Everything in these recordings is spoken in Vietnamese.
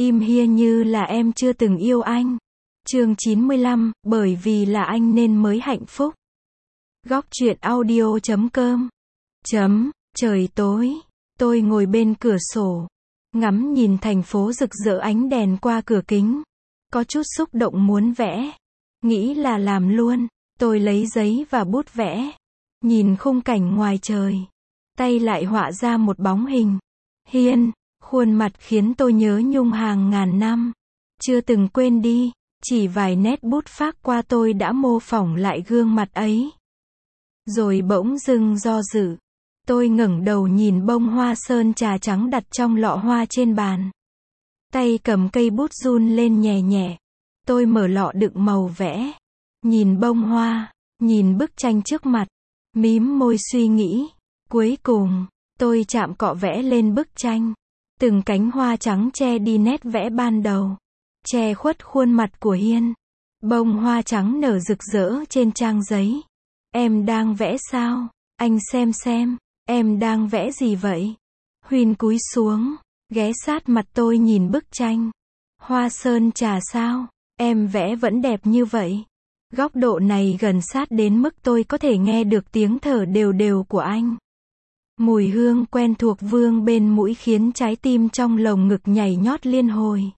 Im Hiên như là em chưa từng yêu anh. Chương 95, bởi vì là anh nên mới hạnh phúc. Góc truyện audio.com. Trời tối, tôi ngồi bên cửa sổ, ngắm nhìn thành phố rực rỡ ánh đèn qua cửa kính. Có chút xúc động muốn vẽ. Nghĩ là làm luôn, tôi lấy giấy và bút vẽ. Nhìn khung cảnh ngoài trời. Tay lại họa ra một bóng hình. Hiên, khuôn mặt khiến tôi nhớ nhung hàng ngàn năm. Chưa từng quên đi, chỉ vài nét bút phác qua tôi đã mô phỏng lại gương mặt ấy. Rồi bỗng dưng do dự. Tôi ngẩng đầu nhìn bông hoa sơn trà trắng đặt trong lọ hoa trên bàn. Tay cầm cây bút run lên nhẹ nhẹ. Tôi mở lọ đựng màu vẽ. Nhìn bông hoa, nhìn bức tranh trước mặt. Mím môi suy nghĩ. Cuối cùng, tôi chạm cọ vẽ lên bức tranh. Từng cánh hoa trắng che đi nét vẽ ban đầu. Che khuất khuôn mặt của Hiên. Bông hoa trắng nở rực rỡ trên trang giấy. Em đang vẽ sao? Anh xem, em đang vẽ gì vậy? Huyên cúi xuống, ghé sát mặt tôi nhìn bức tranh. Hoa sơn trà sao? Em vẽ vẫn đẹp như vậy. Góc độ này gần sát đến mức tôi có thể nghe được tiếng thở đều đều của anh. Mùi hương quen thuộc vương bên mũi khiến trái tim trong lồng ngực nhảy nhót liên hồi.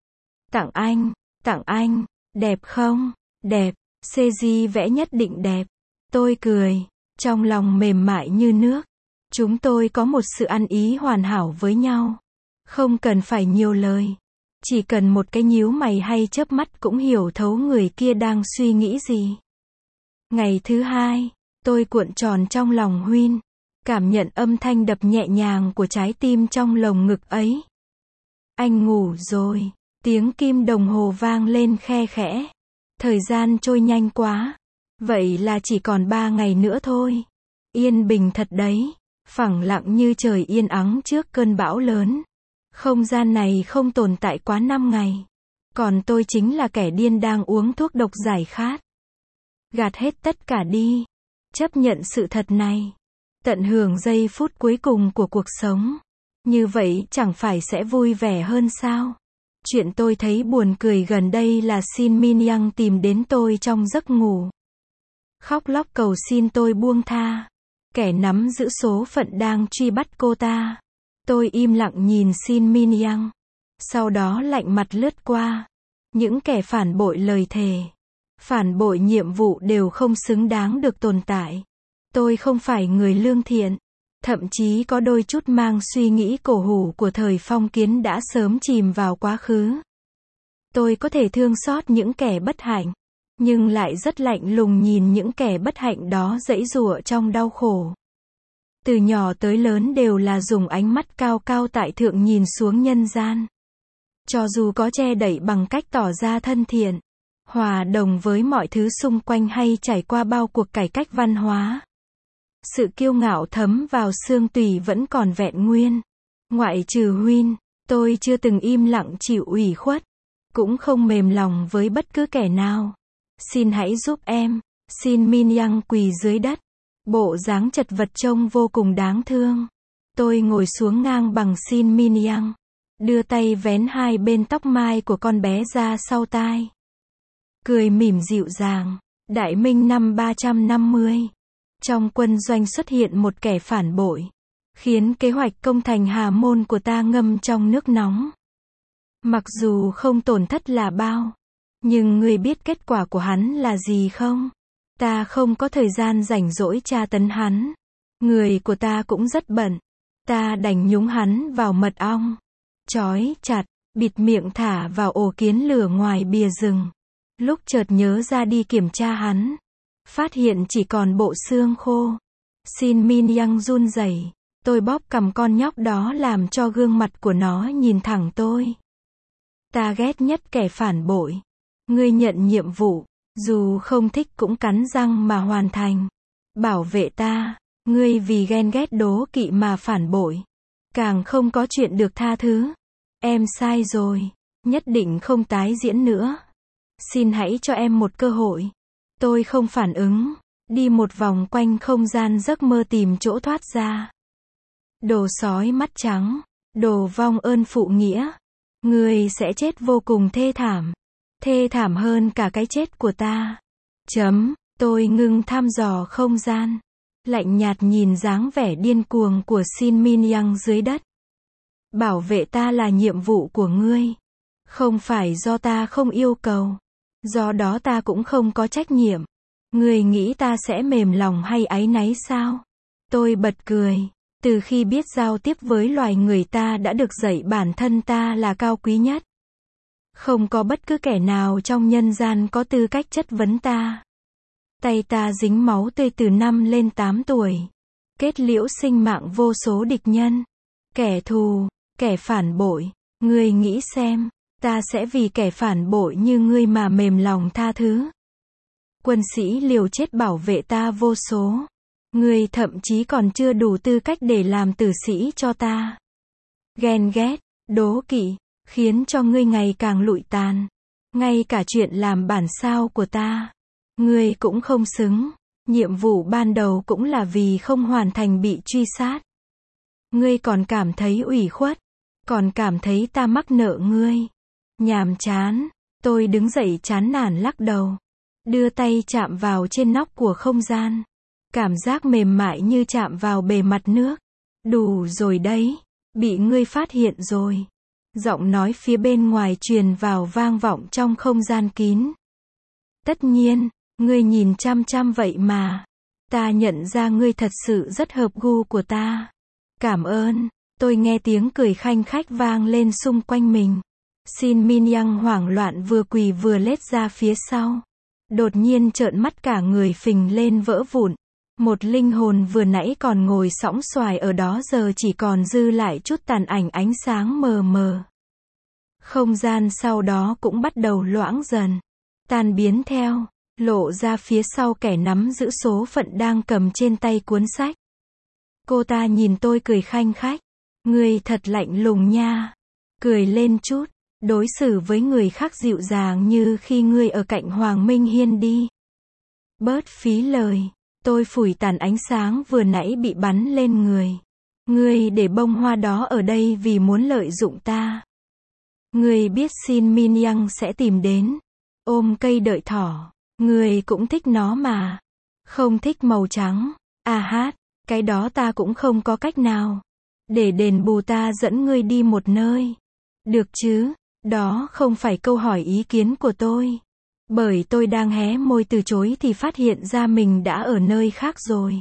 Tặng anh, đẹp không? Đẹp, CG vẽ nhất định đẹp. Tôi cười, trong lòng mềm mại như nước. Chúng tôi có một sự ăn ý hoàn hảo với nhau. Không cần phải nhiều lời. Chỉ cần một cái nhíu mày hay chớp mắt cũng hiểu thấu người kia đang suy nghĩ gì. Ngày thứ hai, tôi cuộn tròn trong lòng Huyên. Cảm nhận âm thanh đập nhẹ nhàng của trái tim trong lồng ngực ấy. Anh ngủ rồi. Tiếng kim đồng hồ vang lên khe khẽ. Thời gian trôi nhanh quá. Vậy là chỉ còn 3 ngày nữa thôi. Yên bình thật đấy. Phẳng lặng như trời yên ắng trước cơn bão lớn. Không gian này không tồn tại quá 5 ngày. Còn tôi chính là kẻ điên đang uống thuốc độc giải khát. Gạt hết tất cả đi. Chấp nhận sự thật này. Tận hưởng giây phút cuối cùng của cuộc sống. Như vậy chẳng phải sẽ vui vẻ hơn sao? Chuyện tôi thấy buồn cười gần đây là Shin Min Young tìm đến tôi trong giấc ngủ. Khóc lóc cầu xin tôi buông tha. Kẻ nắm giữ số phận đang truy bắt cô ta. Tôi im lặng nhìn Shin Min Young. Sau đó lạnh mặt lướt qua. Những kẻ phản bội lời thề. Phản bội nhiệm vụ đều không xứng đáng được tồn tại. Tôi không phải người lương thiện. Thậm chí có đôi chút mang suy nghĩ cổ hủ của thời phong kiến đã sớm chìm vào quá khứ. Tôi có thể thương xót những kẻ bất hạnh. Nhưng lại rất lạnh lùng nhìn những kẻ bất hạnh đó giãy giụa trong đau khổ. Từ nhỏ tới lớn đều là dùng ánh mắt cao cao tại thượng nhìn xuống nhân gian. Cho dù có che đậy bằng cách tỏ ra thân thiện, hòa đồng với mọi thứ xung quanh hay trải qua bao cuộc cải cách văn hóa. Sự kiêu ngạo thấm vào xương tủy vẫn còn vẹn nguyên. Ngoại trừ Huyên, tôi chưa từng im lặng chịu ủy khuất. Cũng không mềm lòng với bất cứ kẻ nào. Xin hãy giúp em. Shin Min Young quỳ dưới đất. Bộ dáng chật vật trông vô cùng đáng thương. Tôi ngồi xuống ngang bằng Shin Min Young. Đưa tay vén hai bên tóc mai của con bé ra sau tai. Cười mỉm dịu dàng. Đại Minh năm 350. Trong quân doanh xuất hiện một kẻ phản bội. Khiến kế hoạch công thành Hà Môn của ta ngâm trong nước nóng. Mặc dù không tổn thất là bao. Nhưng ngươi biết kết quả của hắn là gì không? Ta không có thời gian rảnh rỗi tra tấn hắn. Người của ta cũng rất bận. Ta đành nhúng hắn vào mật ong. Trói chặt, bịt miệng thả vào ổ kiến lửa ngoài bìa rừng. Lúc chợt nhớ ra đi kiểm tra hắn. Phát hiện chỉ còn bộ xương khô. Shin Min Young run rẩy. Tôi bóp cằm con nhóc đó làm cho gương mặt của nó nhìn thẳng tôi. Ta ghét nhất kẻ phản bội. Ngươi nhận nhiệm vụ, dù không thích cũng cắn răng mà hoàn thành. Bảo vệ ta, ngươi vì ghen ghét đố kỵ mà phản bội. Càng không có chuyện được tha thứ. Em sai rồi, nhất định không tái diễn nữa. Xin hãy cho em một cơ hội. Tôi không phản ứng, đi một vòng quanh không gian giấc mơ tìm chỗ thoát ra. Đồ sói mắt trắng, đồ vong ơn phụ nghĩa. Ngươi sẽ chết vô cùng thê thảm. Thê thảm hơn cả cái chết của ta. Tôi ngưng thăm dò không gian. Lạnh nhạt nhìn dáng vẻ điên cuồng của Shin Min Young dưới đất. Bảo vệ ta là nhiệm vụ của ngươi. Không phải do ta không yêu cầu. Do đó ta cũng không có trách nhiệm. Ngươi nghĩ ta sẽ mềm lòng hay áy náy sao? Tôi bật cười. Từ khi biết giao tiếp với loài người ta đã được dạy bản thân ta là cao quý nhất. Không có bất cứ kẻ nào trong nhân gian có tư cách chất vấn ta. Tay ta dính máu tươi từ 5 lên 8 tuổi. Kết liễu sinh mạng vô số địch nhân. Kẻ thù, kẻ phản bội. Ngươi nghĩ xem, ta sẽ vì kẻ phản bội như ngươi mà mềm lòng tha thứ. Quân sĩ liều chết bảo vệ ta vô số. Ngươi thậm chí còn chưa đủ tư cách để làm tử sĩ cho ta. Ghen ghét, đố kỵ, khiến cho ngươi ngày càng lụi tàn. Ngay cả chuyện làm bản sao của ta, ngươi cũng không xứng. Nhiệm vụ ban đầu cũng là vì không hoàn thành bị truy sát. Ngươi còn cảm thấy ủy khuất, còn cảm thấy ta mắc nợ ngươi. Nhàm chán. Tôi đứng dậy chán nản lắc đầu. Đưa tay chạm vào trên nóc của không gian. Cảm giác mềm mại như chạm vào bề mặt nước. Đủ rồi đấy. Bị ngươi phát hiện rồi. Giọng nói phía bên ngoài truyền vào vang vọng trong không gian kín. Tất nhiên, ngươi nhìn chăm chăm vậy mà. Ta nhận ra ngươi thật sự rất hợp gu của ta. Cảm ơn. Tôi nghe tiếng cười khanh khách vang lên xung quanh mình. Shin Min Young hoảng loạn vừa quỳ vừa lết ra phía sau. Đột nhiên trợn mắt cả người phình lên vỡ vụn. Một linh hồn vừa nãy còn ngồi sõng soài ở đó giờ chỉ còn dư lại chút tàn ảnh ánh sáng mờ mờ. Không gian sau đó cũng bắt đầu loãng dần. Tan biến theo. Lộ ra phía sau kẻ nắm giữ số phận đang cầm trên tay cuốn sách. Cô ta nhìn tôi cười khanh khách. Ngươi thật lạnh lùng nha. Cười lên chút. Đối xử với người khác dịu dàng như khi ngươi ở cạnh Hoàng Minh Hiên đi. Bớt phí lời. Tôi phủi tàn ánh sáng vừa nãy bị bắn lên người. Ngươi để bông hoa đó ở đây vì muốn lợi dụng ta. Ngươi biết Shin Min Young sẽ tìm đến. Ôm cây đợi thỏ. Ngươi cũng thích nó mà. Không thích màu trắng. À hát, cái đó ta cũng không có cách nào. Để đền bù ta dẫn ngươi đi một nơi. Được chứ? Đó không phải câu hỏi ý kiến của tôi. Bởi tôi đang hé môi từ chối thì phát hiện ra mình đã ở nơi khác rồi.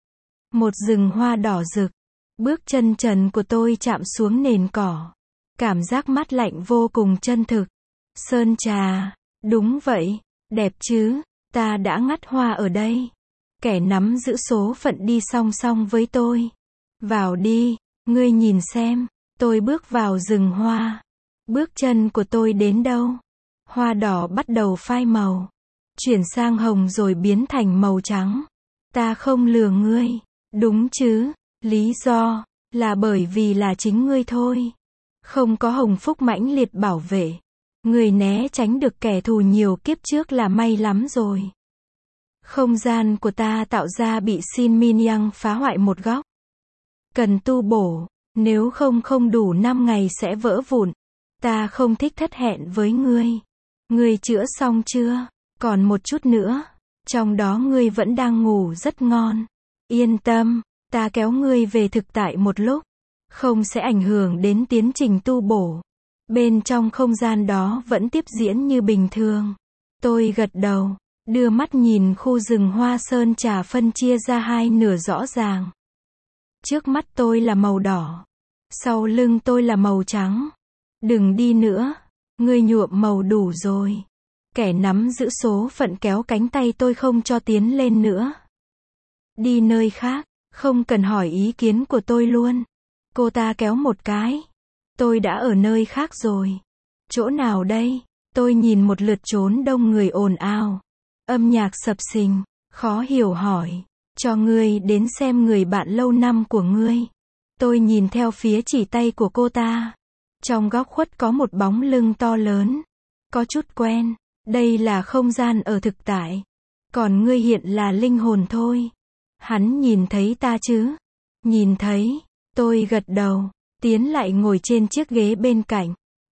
Một rừng hoa đỏ rực. Bước chân trần của tôi chạm xuống nền cỏ. Cảm giác mát lạnh vô cùng chân thực. Sơn trà. Đúng vậy. Đẹp chứ. Ta đã ngắt hoa ở đây. Kẻ nắm giữ số phận đi song song với tôi. Vào đi. Ngươi nhìn xem. Tôi bước vào rừng hoa. Bước chân của tôi đến đâu? Hoa đỏ bắt đầu phai màu. Chuyển sang hồng rồi biến thành màu trắng. Ta không lừa ngươi. Đúng chứ? Lý do là bởi vì là chính ngươi thôi. Không có hồng phúc mãnh liệt bảo vệ. Ngươi né tránh được kẻ thù nhiều kiếp trước là may lắm rồi. Không gian của ta tạo ra bị Shin Min Young phá hoại một góc. Cần tu bổ. Nếu không đủ 5 ngày sẽ vỡ vụn. Ta không thích thất hẹn với ngươi. Ngươi chữa xong chưa? Còn một chút nữa. Trong đó ngươi vẫn đang ngủ rất ngon. Yên tâm, ta kéo ngươi về thực tại một lúc. Không sẽ ảnh hưởng đến tiến trình tu bổ. Bên trong không gian đó vẫn tiếp diễn như bình thường. Tôi gật đầu, đưa mắt nhìn khu rừng hoa sơn trà phân chia ra hai nửa rõ ràng. Trước mắt tôi là màu đỏ. Sau lưng tôi là màu trắng. Đừng đi nữa. Ngươi nhuộm màu đủ rồi. Kẻ nắm giữ số phận kéo cánh tay tôi không cho tiến lên nữa. Đi nơi khác. Không cần hỏi ý kiến của tôi luôn. Cô ta kéo một cái. Tôi đã ở nơi khác rồi. Chỗ nào đây? Tôi nhìn một lượt chốn đông người ồn ào. Âm nhạc sập sình. Khó hiểu hỏi. Cho ngươi đến xem người bạn lâu năm của ngươi. Tôi nhìn theo phía chỉ tay của cô ta. Trong góc khuất có một bóng lưng to lớn. Có chút quen. Đây là không gian ở thực tại. Còn ngươi hiện là linh hồn thôi. Hắn nhìn thấy ta chứ? Nhìn thấy. Tôi gật đầu. Tiến lại ngồi trên chiếc ghế bên cạnh.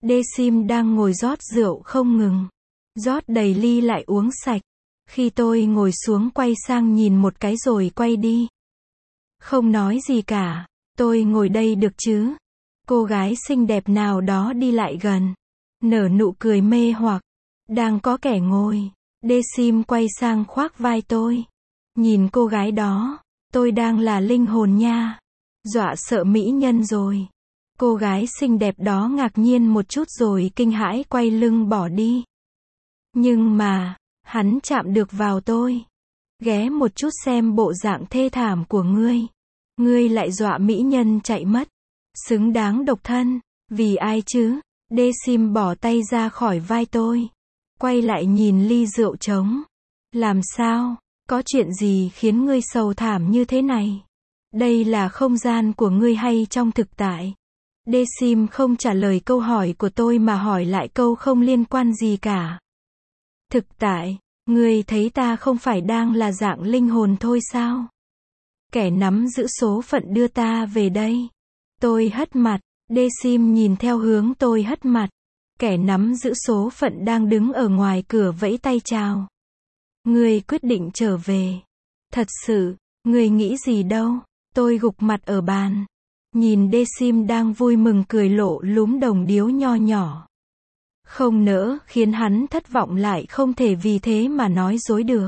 Daesim đang ngồi rót rượu không ngừng. Rót đầy ly lại uống sạch. Khi tôi ngồi xuống quay sang nhìn một cái rồi quay đi. Không nói gì cả. Tôi ngồi đây được chứ? Cô gái xinh đẹp nào đó đi lại gần. Nở nụ cười mê hoặc. Đang có kẻ ngồi. Daesim quay sang khoác vai tôi. Nhìn cô gái đó. Tôi đang là linh hồn nha. Dọa sợ mỹ nhân rồi. Cô gái xinh đẹp đó ngạc nhiên một chút rồi kinh hãi quay lưng bỏ đi. Nhưng mà, hắn chạm được vào tôi. Ghé một chút xem bộ dạng thê thảm của ngươi. Ngươi lại dọa mỹ nhân chạy mất. Xứng đáng độc thân. Vì ai chứ? Daesim bỏ tay ra khỏi vai tôi. Quay lại nhìn ly rượu trống. Làm sao? Có chuyện gì khiến ngươi sầu thảm như thế này? Đây là không gian của ngươi hay trong thực tại? Daesim không trả lời câu hỏi của tôi mà hỏi lại câu không liên quan gì cả. Thực tại, ngươi thấy ta không phải đang là dạng linh hồn thôi sao? Kẻ nắm giữ số phận đưa ta về đây. Tôi hất mặt. Daesim nhìn theo hướng tôi hất mặt. Kẻ nắm giữ số phận đang đứng ở ngoài cửa vẫy tay chào. Ngươi quyết định trở về. Thật sự, ngươi nghĩ gì đâu? Tôi gục mặt ở bàn. Nhìn Daesim đang vui mừng cười lộ lúm đồng điếu nho nhỏ. Không nỡ khiến hắn thất vọng lại không thể vì thế mà nói dối được.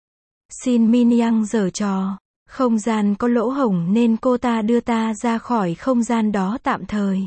Xin Minyang giở trò. Không gian có lỗ hổng nên cô ta đưa ta ra khỏi không gian đó tạm thời.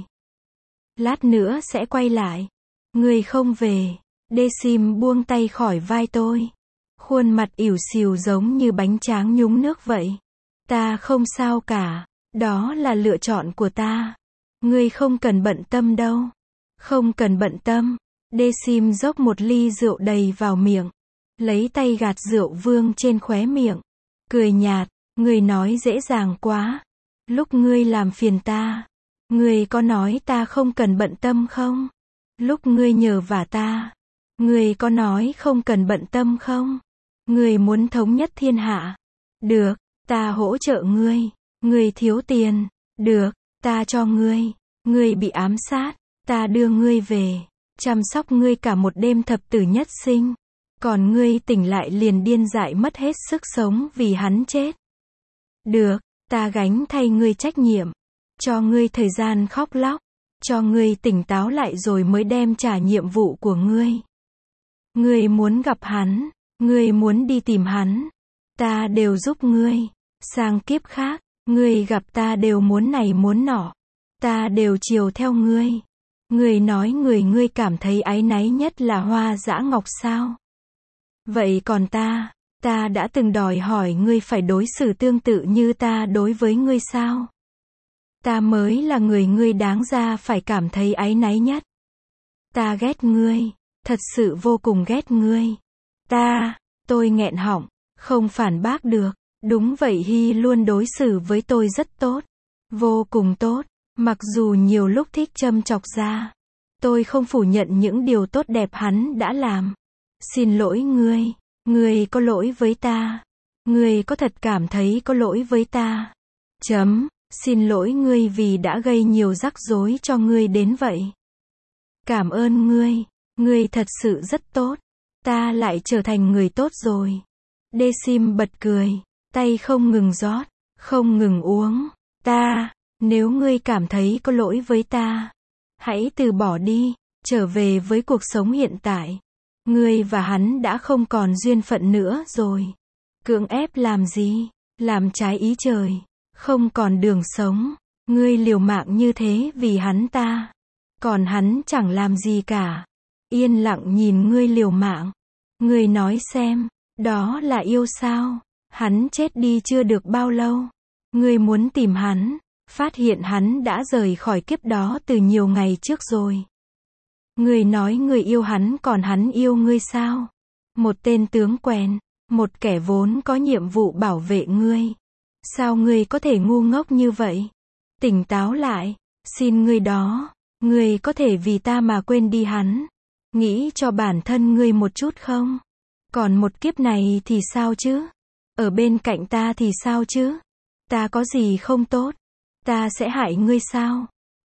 Lát nữa sẽ quay lại. Ngươi không về. Daesim buông tay khỏi vai tôi. Khuôn mặt ỉu xìu giống như bánh tráng nhúng nước vậy. Ta không sao cả. Đó là lựa chọn của ta. Ngươi không cần bận tâm đâu. Không cần bận tâm. Daesim dốc một ly rượu đầy vào miệng. Lấy tay gạt rượu vương trên khóe miệng. Cười nhạt. Ngươi nói dễ dàng quá. Lúc ngươi làm phiền ta. Ngươi có nói ta không cần bận tâm không? Lúc ngươi nhờ vả ta. Ngươi có nói không cần bận tâm không? Ngươi muốn thống nhất thiên hạ. Được, ta hỗ trợ ngươi. Ngươi thiếu tiền. Được, ta cho ngươi. Ngươi bị ám sát. Ta đưa ngươi về. Chăm sóc ngươi cả một đêm thập tử nhất sinh. Còn ngươi tỉnh lại liền điên dại mất hết sức sống vì hắn chết. Được, ta gánh thay ngươi trách nhiệm. Cho ngươi thời gian khóc lóc. Cho ngươi tỉnh táo lại rồi mới đem trả nhiệm vụ của ngươi. Ngươi muốn gặp hắn. Ngươi muốn đi tìm hắn. Ta đều giúp ngươi. Sang kiếp khác, ngươi gặp ta đều muốn này muốn nọ. Ta đều chiều theo ngươi. Ngươi nói ngươi cảm thấy áy náy nhất là Hoa Dã Ngọc sao? Vậy còn ta đã từng đòi hỏi ngươi phải đối xử tương tự như ta đối với ngươi sao? Ta mới là người ngươi đáng ra phải cảm thấy áy náy nhất. Ta ghét ngươi, thật sự vô cùng ghét ngươi. Tôi nghẹn họng, không phản bác được. Đúng vậy, Hy luôn đối xử với tôi rất tốt. Vô cùng tốt, mặc dù nhiều lúc thích châm chọc ra. Tôi không phủ nhận những điều tốt đẹp hắn đã làm. Xin lỗi ngươi có lỗi với ta. Ngươi có thật cảm thấy có lỗi với ta. Xin lỗi ngươi vì đã gây nhiều rắc rối cho ngươi đến vậy. Cảm ơn ngươi thật sự rất tốt. Ta lại trở thành người tốt rồi. Daesim bật cười, tay không ngừng rót, không ngừng uống. Nếu ngươi cảm thấy có lỗi với ta, hãy từ bỏ đi, trở về với cuộc sống hiện tại. Ngươi và hắn đã không còn duyên phận nữa rồi. Cưỡng ép làm gì? Làm trái ý trời. Không còn đường sống. Ngươi liều mạng như thế vì hắn ta. Còn hắn chẳng làm gì cả. Yên lặng nhìn ngươi liều mạng. Ngươi nói xem, đó là yêu sao? Hắn chết đi chưa được bao lâu. Ngươi muốn tìm hắn, phát hiện hắn đã rời khỏi kiếp đó từ nhiều ngày trước rồi. Ngươi nói ngươi yêu hắn còn hắn yêu ngươi sao? Một tên tướng quèn, một kẻ vốn có nhiệm vụ bảo vệ ngươi. Sao ngươi có thể ngu ngốc như vậy? Tỉnh táo lại, xin ngươi đó, ngươi có thể vì ta mà quên đi hắn. Nghĩ cho bản thân ngươi một chút không? Còn một kiếp này thì sao chứ? Ở bên cạnh ta thì sao chứ? Ta có gì không tốt? Ta sẽ hại ngươi sao?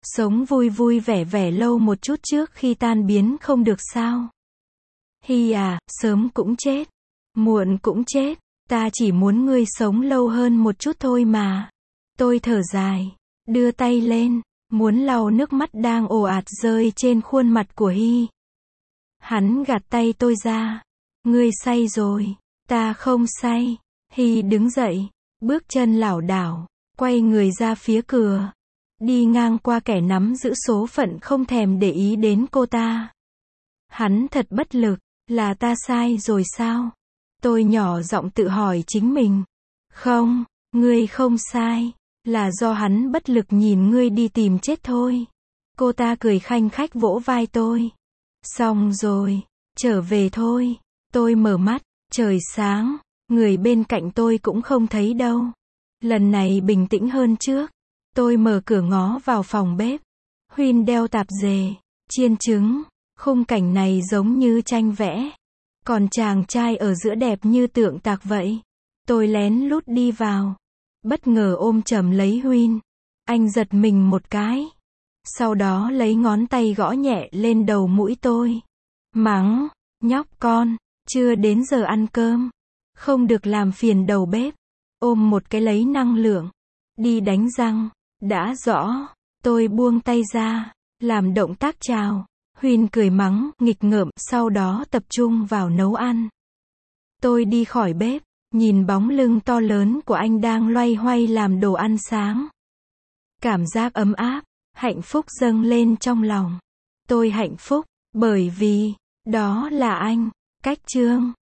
Sống vui vui vẻ vẻ lâu một chút trước khi tan biến không được sao? Hi à, sớm cũng chết, muộn cũng chết, ta chỉ muốn ngươi sống lâu hơn một chút thôi mà. Tôi thở dài, đưa tay lên, muốn lau nước mắt đang ồ ạt rơi trên khuôn mặt của Hi. Hắn gạt tay tôi ra. Ngươi say rồi, ta không say. Hi đứng dậy, bước chân lảo đảo, quay người ra phía cửa. Đi ngang qua kẻ nắm giữ số phận không thèm để ý đến cô ta. Hắn thật bất lực, là ta sai rồi sao? Tôi nhỏ giọng tự hỏi chính mình. Không, ngươi không sai, là do hắn bất lực nhìn ngươi đi tìm chết thôi. Cô ta cười khanh khách vỗ vai tôi. Xong rồi, trở về thôi. Tôi mở mắt, trời sáng, người bên cạnh tôi cũng không thấy đâu. Lần này bình tĩnh hơn trước. Tôi mở cửa ngó vào phòng bếp. Huyên đeo tạp dề, chiên trứng, khung cảnh này giống như tranh vẽ. Còn chàng trai ở giữa đẹp như tượng tạc vậy. Tôi lén lút đi vào, bất ngờ ôm chầm lấy Huyên. Anh giật mình một cái. Sau đó lấy ngón tay gõ nhẹ lên đầu mũi tôi. Mắng, nhóc con, chưa đến giờ ăn cơm. Không được làm phiền đầu bếp. Ôm một cái lấy năng lượng. Đi đánh răng. Đã rõ. Tôi buông tay ra, làm động tác chào. Huyên cười mắng, nghịch ngợm, sau đó tập trung vào nấu ăn. Tôi đi khỏi bếp, nhìn bóng lưng to lớn của anh đang loay hoay làm đồ ăn sáng. Cảm giác ấm áp, hạnh phúc dâng lên trong lòng. Tôi hạnh phúc, bởi vì, đó là anh. Cách chương